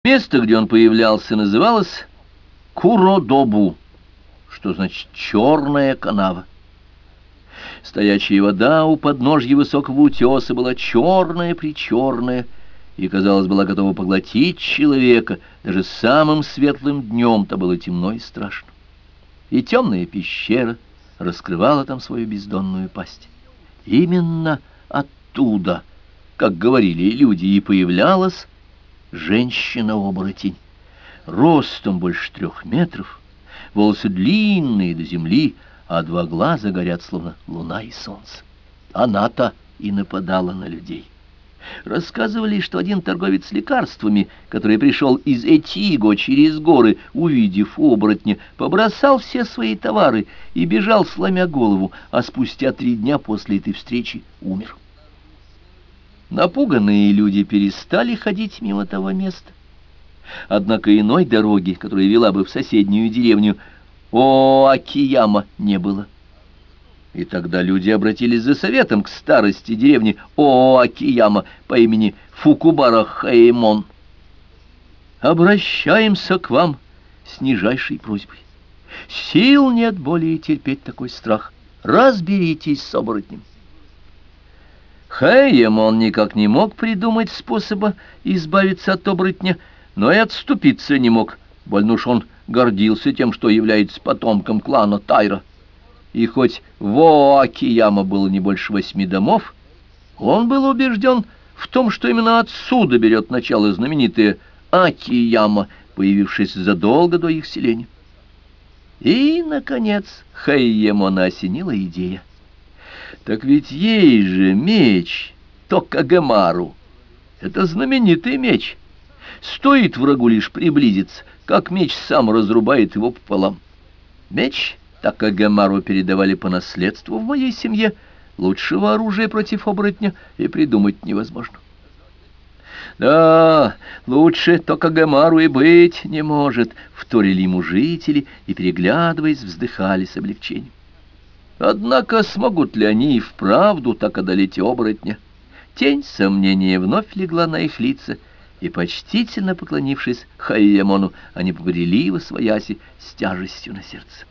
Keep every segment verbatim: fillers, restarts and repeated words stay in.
Место, где он появлялся, называлось Куродобу, что значит «черная канава». Стоячая вода у подножья высокого утеса была черная-причерная и, казалось, была готова поглотить человека. Даже самым светлым днем-то было темно и страшно. И темная пещера раскрывала там свою бездонную пасть. Именно оттуда, как говорили люди, и появлялась женщина-оборотень. Ростом больше трех метров, волосы длинные до земли, а два глаза горят, словно луна и солнце. Она-то и нападала на людей. Рассказывали, что один торговец лекарствами, который пришел из Этиго через горы, увидев оборотня, побросал все свои товары и бежал, сломя голову, а спустя три дня после этой встречи умер. Напуганные люди перестали ходить мимо того места. Однако иной дороги, которая вела бы в соседнюю деревню Оакияма, не было. И тогда люди обратились за советом к старости деревни Оакияма по имени Фукубара Хаэмон. «Обращаемся к вам с нижайшей просьбой. Сил нет более терпеть такой страх. Разберитесь с оборотнем». Хаэмон никак не мог придумать способа избавиться от оборотня, но и отступиться не мог, больно уж он гордился тем, что является потомком клана Тайра. И хоть в Оакияма было не больше восьми домов, он был убежден в том, что именно отсюда берет начало знаменитая Акияма, появившаяся задолго до их селения. И, наконец, Хаэмона осенила идея. Так ведь ей же меч Токагэмару. Это знаменитый меч. Стоит врагу лишь приблизиться, как меч сам разрубает его пополам. Меч Токагэмару передавали по наследству в моей семье. Лучшего оружия против оборотня и придумать невозможно. Да, лучше Токагэмару и быть не может, вторили ему жители и, переглядываясь, вздыхали с облегчением. Однако смогут ли они и вправду так одолеть оборотня? Тень сомнения вновь легла на их лица, и, почтительно поклонившись Хаэмону, они побрели восвояси с тяжестью на сердце.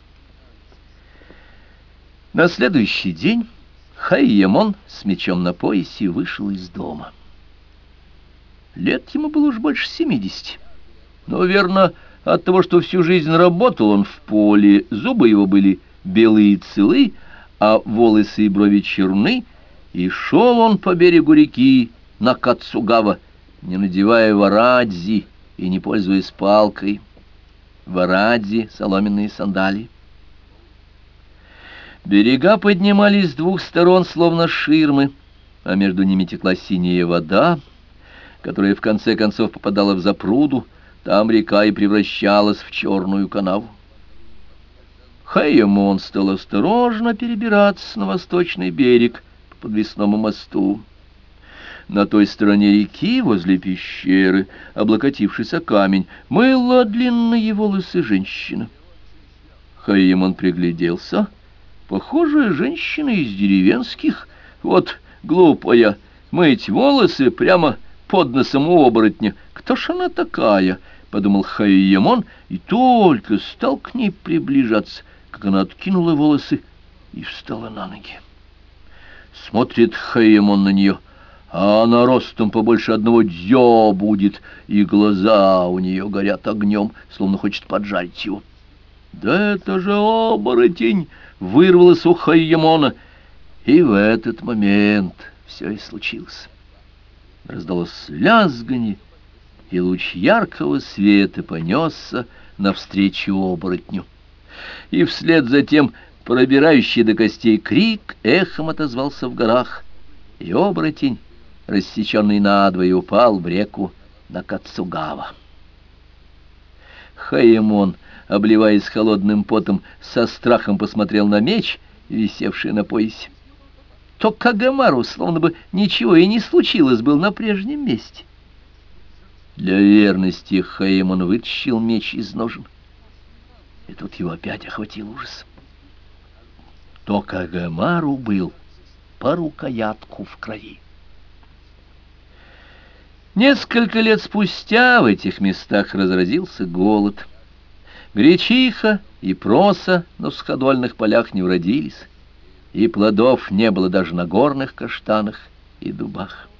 На следующий день Хаэмон с мечом на поясе вышел из дома. Лет ему было уж больше семидесяти, но, верно, от того, что всю жизнь работал он в поле, зубы его были белые и целы, а волосы и брови черны, и шел он по берегу реки Накацугава, не надевая варадзи и не пользуясь палкой. Варадзи — соломенные сандалии. Берега поднимались с двух сторон, словно ширмы, а между ними текла синяя вода, которая в конце концов попадала в запруду. Там река и превращалась в черную канаву. Хаэмон стал осторожно перебираться на восточный берег по подвесному мосту. На той стороне реки, возле пещеры, облокотившись о камень, мыла длинные волосы женщина. Хаэмон пригляделся. Похожая женщина из деревенских. Вот глупая, мыть волосы прямо под носом у оборотня. Кто ж она такая? — подумал Хаэмон, и только стал к ней приближаться, как она откинула волосы и встала на ноги. Смотрит Хаэмон на нее, а она ростом побольше одного дзё будет, и глаза у нее горят огнем, словно хочет поджарить его. «Да это же оборотень!» — вырвалось у Хаэмона, и в этот момент все и случилось. Раздалось лязганье, и луч яркого света понесся навстречу оборотню. И вслед за тем пробирающий до костей крик эхом отозвался в горах, и оборотень, рассеченный надвое, упал в реку Накацугава. Хаэмон, обливаясь холодным потом, со страхом посмотрел на меч, висевший на поясе. Токагэмару, словно бы ничего и не случилось, был на прежнем месте. Для верности Хаэмон вытащил меч из ножен. И тут его опять охватил ужас. Токагэмару был по рукоятку в крови. Несколько лет спустя в этих местах разразился голод. Гречиха и проса на суходольных полях не уродились, и плодов не было даже на горных каштанах и дубах.